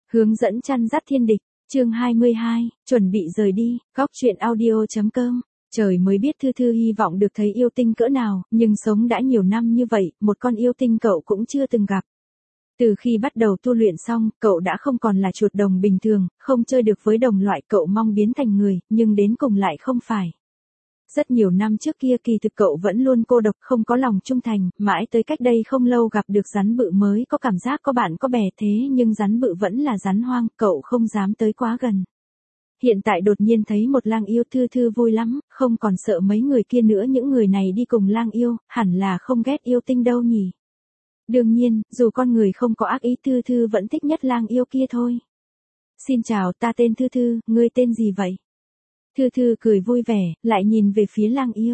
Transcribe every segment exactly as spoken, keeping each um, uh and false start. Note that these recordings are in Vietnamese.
Hướng dẫn chăn dắt thiên địch, chương hai mươi hai, chuẩn bị rời đi, góc truyện audio.com. Trời mới biết Thư Thư hy vọng được thấy yêu tinh cỡ nào, nhưng sống đã nhiều năm như vậy, một con yêu tinh cậu cũng chưa từng gặp. Từ khi bắt đầu tu luyện xong, cậu đã không còn là chuột đồng bình thường, không chơi được với đồng loại, cậu mong biến thành người, nhưng đến cùng lại không phải. Rất nhiều năm trước kia kỳ thực cậu vẫn luôn cô độc, không có lòng trung thành, mãi tới cách đây không lâu gặp được rắn bự mới có cảm giác có bạn có bè, thế nhưng rắn bự vẫn là rắn hoang, cậu không dám tới quá gần. Hiện tại đột nhiên thấy một lang yêu, Thư Thư vui lắm, không còn sợ mấy người kia nữa, những người này đi cùng lang yêu, hẳn là không ghét yêu tinh đâu nhỉ. Đương nhiên, dù con người không có ác ý, Thư Thư vẫn thích nhất lang yêu kia thôi. Xin chào, ta tên Thư Thư, ngươi tên gì vậy? Thư Thư cười vui vẻ, lại nhìn về phía lang yêu.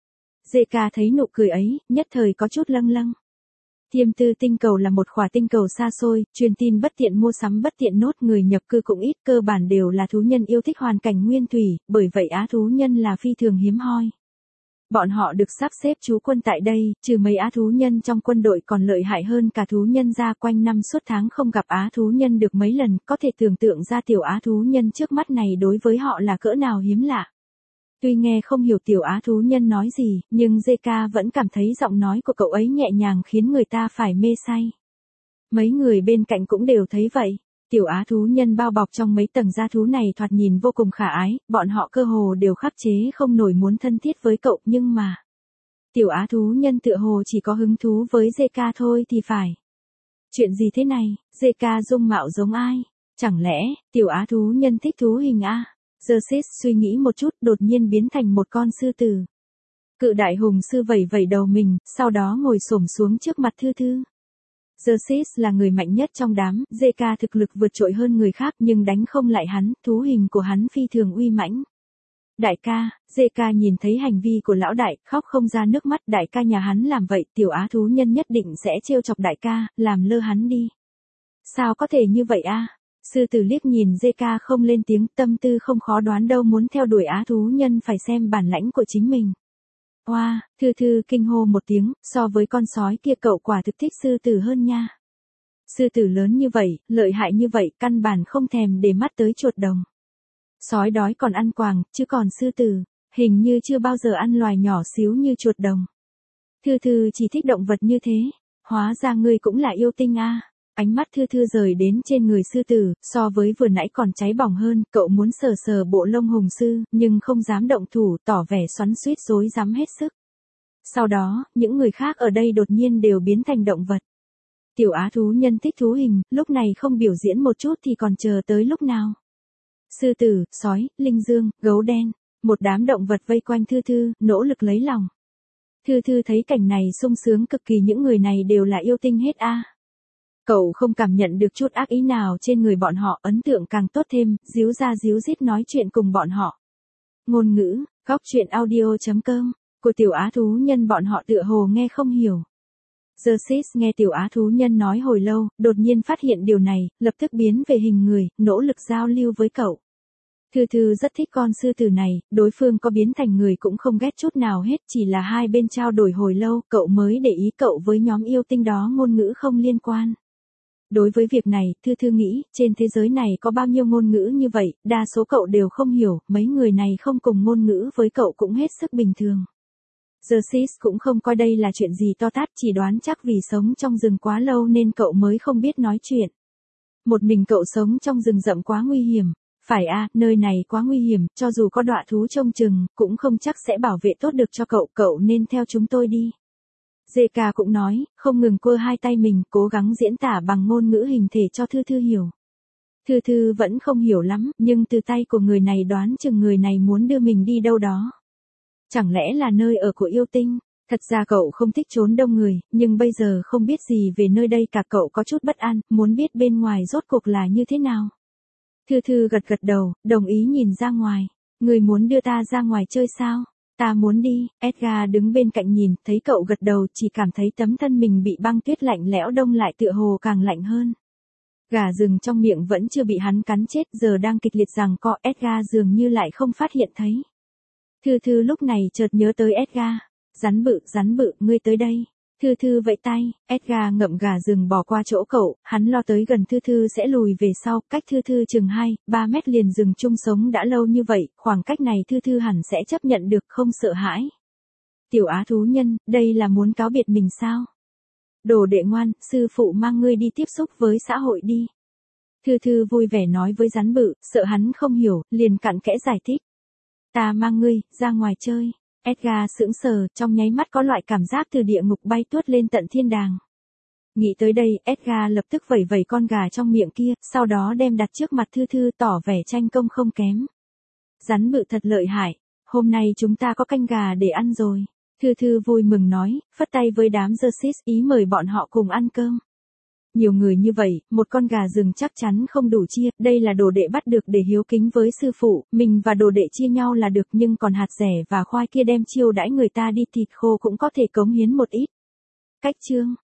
Dê ca thấy nụ cười ấy, nhất thời có chút lâng lâng. Thiêm Tư tinh cầu là một khỏa tinh cầu xa xôi, truyền tin bất tiện, mua sắm bất tiện, nốt người nhập cư cũng ít, cơ bản đều là thú nhân yêu thích hoàn cảnh nguyên thủy, bởi vậy á thú nhân là phi thường hiếm hoi. Bọn họ được sắp xếp trú quân tại đây, trừ mấy á thú nhân trong quân đội còn lợi hại hơn cả thú nhân ra, quanh năm suốt tháng không gặp á thú nhân được mấy lần, có thể tưởng tượng ra tiểu á thú nhân trước mắt này đối với họ là cỡ nào hiếm lạ. Tuy nghe không hiểu tiểu á thú nhân nói gì, nhưng giê ca vẫn cảm thấy giọng nói của cậu ấy nhẹ nhàng khiến người ta phải mê say. Mấy người bên cạnh cũng đều thấy vậy. Tiểu á thú nhân bao bọc trong mấy tầng da thú này thoạt nhìn vô cùng khả ái, bọn họ cơ hồ đều khắc chế không nổi muốn thân thiết với cậu, nhưng mà tiểu á thú nhân tựa hồ chỉ có hứng thú với giê ca thôi thì phải. Chuyện gì thế này, giê ca dung mạo giống ai? Chẳng lẽ tiểu á thú nhân thích thú hình a? Jersis suy nghĩ một chút, đột nhiên biến thành một con sư tử. Cự đại hùng sư vẩy vẩy đầu mình, sau đó ngồi xổm xuống trước mặt Thư Thư. Jersis là người mạnh nhất trong đám, giê ca thực lực vượt trội hơn người khác nhưng đánh không lại hắn, thú hình của hắn phi thường uy mãnh. Đại ca, giê ca nhìn thấy hành vi của lão đại, khóc không ra nước mắt, đại ca nhà hắn làm vậy, tiểu á thú nhân nhất định sẽ trêu chọc đại ca, làm lơ hắn đi. Sao có thể như vậy a? Sư tử liếc nhìn giê ca không lên tiếng, tâm tư không khó đoán đâu, muốn theo đuổi á thú nhân phải xem bản lãnh của chính mình. Oa, wow, Thư Thư kinh hô một tiếng, so với con sói kia cậu quả thực thích sư tử hơn nha. Sư tử lớn như vậy, lợi hại như vậy, căn bản không thèm để mắt tới chuột đồng. Sói đói còn ăn quàng, chứ còn sư tử, hình như chưa bao giờ ăn loài nhỏ xíu như chuột đồng. Thư Thư chỉ thích động vật như thế, hóa ra ngươi cũng là yêu tinh a. Ánh mắt Thư Thư rời đến trên người sư tử, so với vừa nãy còn cháy bỏng hơn, cậu muốn sờ sờ bộ lông hùng sư, nhưng không dám động thủ, tỏ vẻ xoắn xuýt rối rắm hết sức. Sau đó, những người khác ở đây đột nhiên đều biến thành động vật. Tiểu á thú nhân thích thú hình, lúc này không biểu diễn một chút thì còn chờ tới lúc nào. Sư tử, sói, linh dương, gấu đen, một đám động vật vây quanh Thư Thư, nỗ lực lấy lòng. Thư Thư thấy cảnh này sung sướng cực kỳ, những người này đều là yêu tinh hết a. Cậu không cảm nhận được chút ác ý nào trên người bọn họ, ấn tượng càng tốt thêm, díu ra díu dít nói chuyện cùng bọn họ. Ngôn ngữ, góc truyện audio.com, của tiểu á thú nhân bọn họ tựa hồ nghe không hiểu. Jersis nghe tiểu á thú nhân nói hồi lâu, đột nhiên phát hiện điều này, lập tức biến về hình người, nỗ lực giao lưu với cậu. Thư Thư rất thích con sư tử này, đối phương có biến thành người cũng không ghét chút nào hết, chỉ là hai bên trao đổi hồi lâu, cậu mới để ý cậu với nhóm yêu tinh đó ngôn ngữ không liên quan. Đối với việc này, Thư Thư nghĩ, trên thế giới này có bao nhiêu ngôn ngữ như vậy, đa số cậu đều không hiểu, mấy người này không cùng ngôn ngữ với cậu cũng hết sức bình thường. Jersis cũng không coi đây là chuyện gì to tát, chỉ đoán chắc vì sống trong rừng quá lâu nên cậu mới không biết nói chuyện. Một mình cậu sống trong rừng rậm quá nguy hiểm. Phải a, nơi này quá nguy hiểm, cho dù có đọa thú trông chừng, cũng không chắc sẽ bảo vệ tốt được cho cậu, cậu nên theo chúng tôi đi. giê ca cũng nói, không ngừng quơ hai tay mình, cố gắng diễn tả bằng ngôn ngữ hình thể cho Thư Thư hiểu. Thư Thư vẫn không hiểu lắm, nhưng từ tay của người này đoán chừng người này muốn đưa mình đi đâu đó. Chẳng lẽ là nơi ở của yêu tinh? Thật ra cậu không thích trốn đông người, nhưng bây giờ không biết gì về nơi đây cả, cậu có chút bất an, muốn biết bên ngoài rốt cuộc là như thế nào. Thư Thư gật gật đầu, đồng ý nhìn ra ngoài. Người muốn đưa ta ra ngoài chơi sao? Ta muốn đi. Edgar đứng bên cạnh nhìn, thấy cậu gật đầu, chỉ cảm thấy tấm thân mình bị băng tuyết lạnh lẽo đông lại, tựa hồ càng lạnh hơn. Gà rừng trong miệng vẫn chưa bị hắn cắn chết, giờ đang kịch liệt giằng co, Edgar dường như lại không phát hiện thấy. Thư Thư lúc này chợt nhớ tới Edgar. Rắn bự, rắn bự, ngươi tới đây. Thư Thư vẫy tay, Edgar ngậm gà rừng bỏ qua chỗ cậu, hắn lo tới gần Thư Thư sẽ lùi về sau, cách Thư Thư chừng hai, ba mét liền rừng chung sống đã lâu như vậy, khoảng cách này Thư Thư hẳn sẽ chấp nhận được không sợ hãi. Tiểu á thú nhân, đây là muốn cáo biệt mình sao? Đồ đệ ngoan, sư phụ mang ngươi đi tiếp xúc với xã hội đi. Thư Thư vui vẻ nói với rắn bự, sợ hắn không hiểu, liền cặn kẽ giải thích. Ta mang ngươi, ra ngoài chơi. Edgar sững sờ, trong nháy mắt có loại cảm giác từ địa ngục bay tuốt lên tận thiên đàng. Nghĩ tới đây, Edgar lập tức vẩy vẩy con gà trong miệng kia, sau đó đem đặt trước mặt Thư Thư tỏ vẻ tranh công không kém. Rắn bự thật lợi hại, hôm nay chúng ta có canh gà để ăn rồi. Thư Thư vui mừng nói, phất tay với đám Xerxes ý mời bọn họ cùng ăn cơm. Nhiều người như vậy, một con gà rừng chắc chắn không đủ chia, đây là đồ đệ bắt được để hiếu kính với sư phụ, mình và đồ đệ chia nhau là được nhưng còn hạt rẻ và khoai kia đem chiêu đãi người ta đi thịt khô cũng có thể cống hiến một ít. Cách chương